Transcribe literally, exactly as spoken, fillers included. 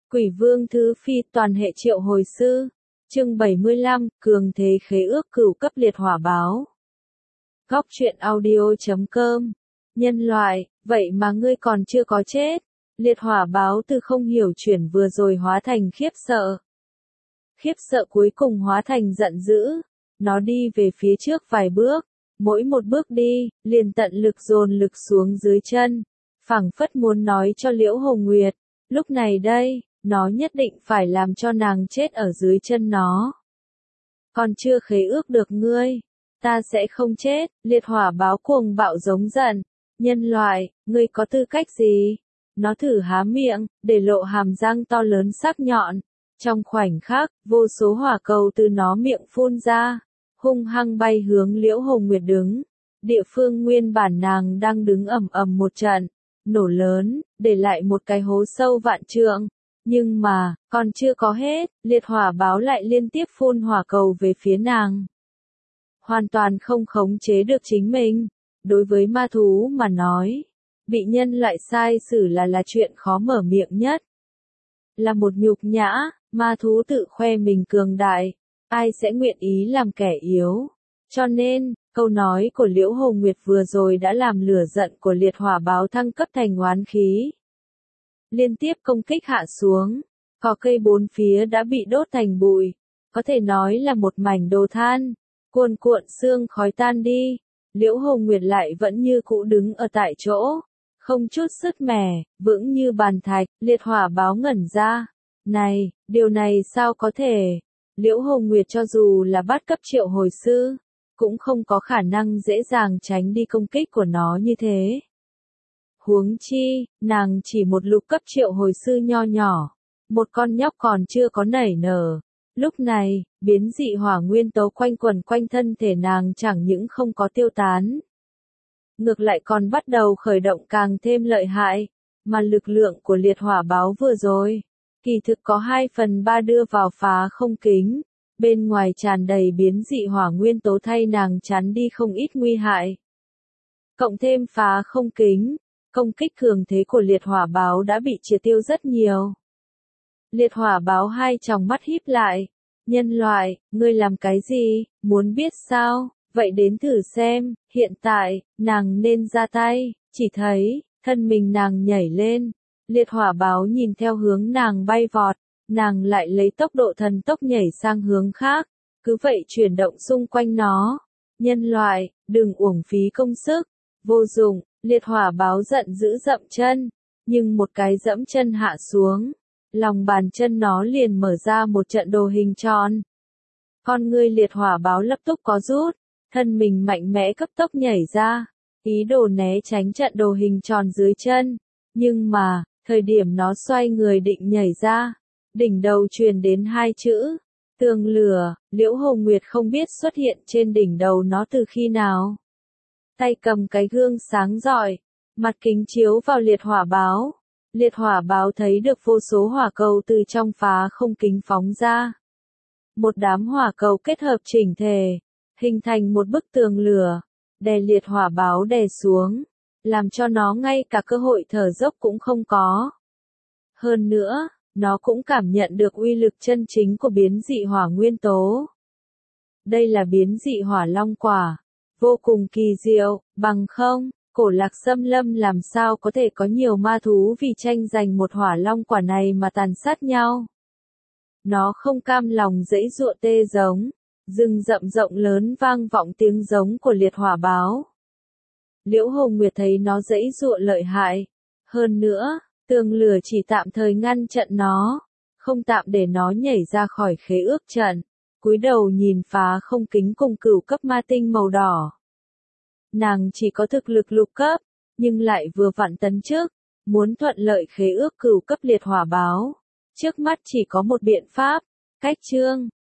Quỷ Vương Thứ Phi toàn hệ triệu hồi sư. Chương bảy mươi lăm, cường thế khế ước cửu cấp liệt hỏa báo. Góc truyện audio chấm com. Nhân loại, vậy mà ngươi còn chưa có chết. Liệt hỏa báo từ không hiểu chuyển vừa rồi hóa thành khiếp sợ. Khiếp sợ cuối cùng hóa thành giận dữ. Nó đi về phía trước vài bước. Mỗi một bước đi, liền tận lực dồn lực xuống dưới chân. Phảng phất muốn nói cho Liễu Hồng Nguyệt. Lúc này đây, nó nhất định phải làm cho nàng chết ở dưới chân nó. Còn chưa khế ước được ngươi. Ta sẽ không chết, liệt hỏa báo cuồng bạo giống giận. Nhân loại, ngươi có tư cách gì? Nó thử há miệng, để lộ hàm răng to lớn sắc nhọn. Trong khoảnh khắc, vô số hỏa cầu từ nó miệng phun ra, hung hăng bay hướng Liễu Hồng Nguyệt đứng. Địa phương nguyên bản nàng đang đứng ầm ầm một trận, nổ lớn, để lại một cái hố sâu vạn trượng. Nhưng mà, còn chưa có hết, liệt hỏa báo lại liên tiếp phun hỏa cầu về phía nàng. Hoàn toàn không khống chế được chính mình. Đối với ma thú mà nói, bị nhân loại sai xử là là chuyện khó mở miệng nhất. Là một nhục nhã, ma thú tự khoe mình cường đại, ai sẽ nguyện ý làm kẻ yếu. Cho nên, câu nói của Liễu Hồng Nguyệt vừa rồi đã làm lửa giận của liệt hỏa báo thăng cấp thành oán khí. Liên tiếp công kích hạ xuống, cỏ cây bốn phía đã bị đốt thành bụi, có thể nói là một mảnh đồ than, cuồn cuộn sương khói tan đi. Liễu Hồng Nguyệt lại vẫn như cũ đứng ở tại chỗ, không chút sứt mẻ, vững như bàn thạch. Liệt hỏa báo ngẩn ra. Này, điều này sao có thể? Liễu Hồng Nguyệt cho dù là bát cấp triệu hồi sư, cũng không có khả năng dễ dàng tránh đi công kích của nó như thế. Huống chi, nàng chỉ một lục cấp triệu hồi sư nho nhỏ, một con nhóc còn chưa có nảy nở. Lúc này, biến dị hỏa nguyên tố quanh quẩn quanh thân thể nàng chẳng những không có tiêu tán, ngược lại còn bắt đầu khởi động càng thêm lợi hại, mà lực lượng của liệt hỏa báo vừa rồi, kỳ thực có hai phần ba đưa vào phá không kính, bên ngoài tràn đầy biến dị hỏa nguyên tố thay nàng chắn đi không ít nguy hại. Cộng thêm phá không kính, công kích cường thế của liệt hỏa báo đã bị triệt tiêu rất nhiều. Liệt hỏa báo hai tròng mắt híp lại. Nhân loại, ngươi làm cái gì, muốn biết sao? Vậy đến thử xem. Hiện tại, nàng nên ra tay. Chỉ thấy, thân mình nàng nhảy lên. Liệt hỏa báo nhìn theo hướng nàng bay vọt. Nàng lại lấy tốc độ thần tốc nhảy sang hướng khác. Cứ vậy chuyển động xung quanh nó. Nhân loại, đừng uổng phí công sức. Vô dụng, liệt hỏa báo giận dữ dậm chân. Nhưng một cái dẫm chân hạ xuống, lòng bàn chân nó liền mở ra một trận đồ hình tròn. Con ngươi liệt hỏa báo lập tức có rút, thân mình mạnh mẽ cấp tốc nhảy ra, ý đồ né tránh trận đồ hình tròn dưới chân. Nhưng mà, thời điểm nó xoay người định nhảy ra, đỉnh đầu truyền đến hai chữ, tường lửa. Liễu Hồng Nguyệt không biết xuất hiện trên đỉnh đầu nó từ khi nào. Tay cầm cái gương sáng rọi, mặt kính chiếu vào liệt hỏa báo. Liệt hỏa báo thấy được vô số hỏa cầu từ trong phá không kính phóng ra. Một đám hỏa cầu kết hợp chỉnh thể, hình thành một bức tường lửa, đè liệt hỏa báo đè xuống, làm cho nó ngay cả cơ hội thở dốc cũng không có. Hơn nữa, nó cũng cảm nhận được uy lực chân chính của biến dị hỏa nguyên tố. Đây là biến dị hỏa long quả, vô cùng kỳ diệu, bằng không, Cổ Lạc Xâm Lâm làm sao có thể có nhiều ma thú vì tranh giành một hỏa long quả này mà tàn sát nhau. Nó không cam lòng dãy giụa tê giống, rừng rậm rộng lớn vang vọng tiếng giống của liệt hỏa báo. Liễu Hồng Nguyệt thấy nó dãy giụa lợi hại. Hơn nữa, tường lửa chỉ tạm thời ngăn chặn nó, không tạm để nó nhảy ra khỏi khế ước trận. Cúi đầu nhìn phá không kính cùng cửu cấp ma tinh màu đỏ. Nàng chỉ có thực lực lục cấp, nhưng lại vừa vặn tấn chức, muốn thuận lợi khế ước cửu cấp liệt hỏa báo. Trước mắt chỉ có một biện pháp, cách chương.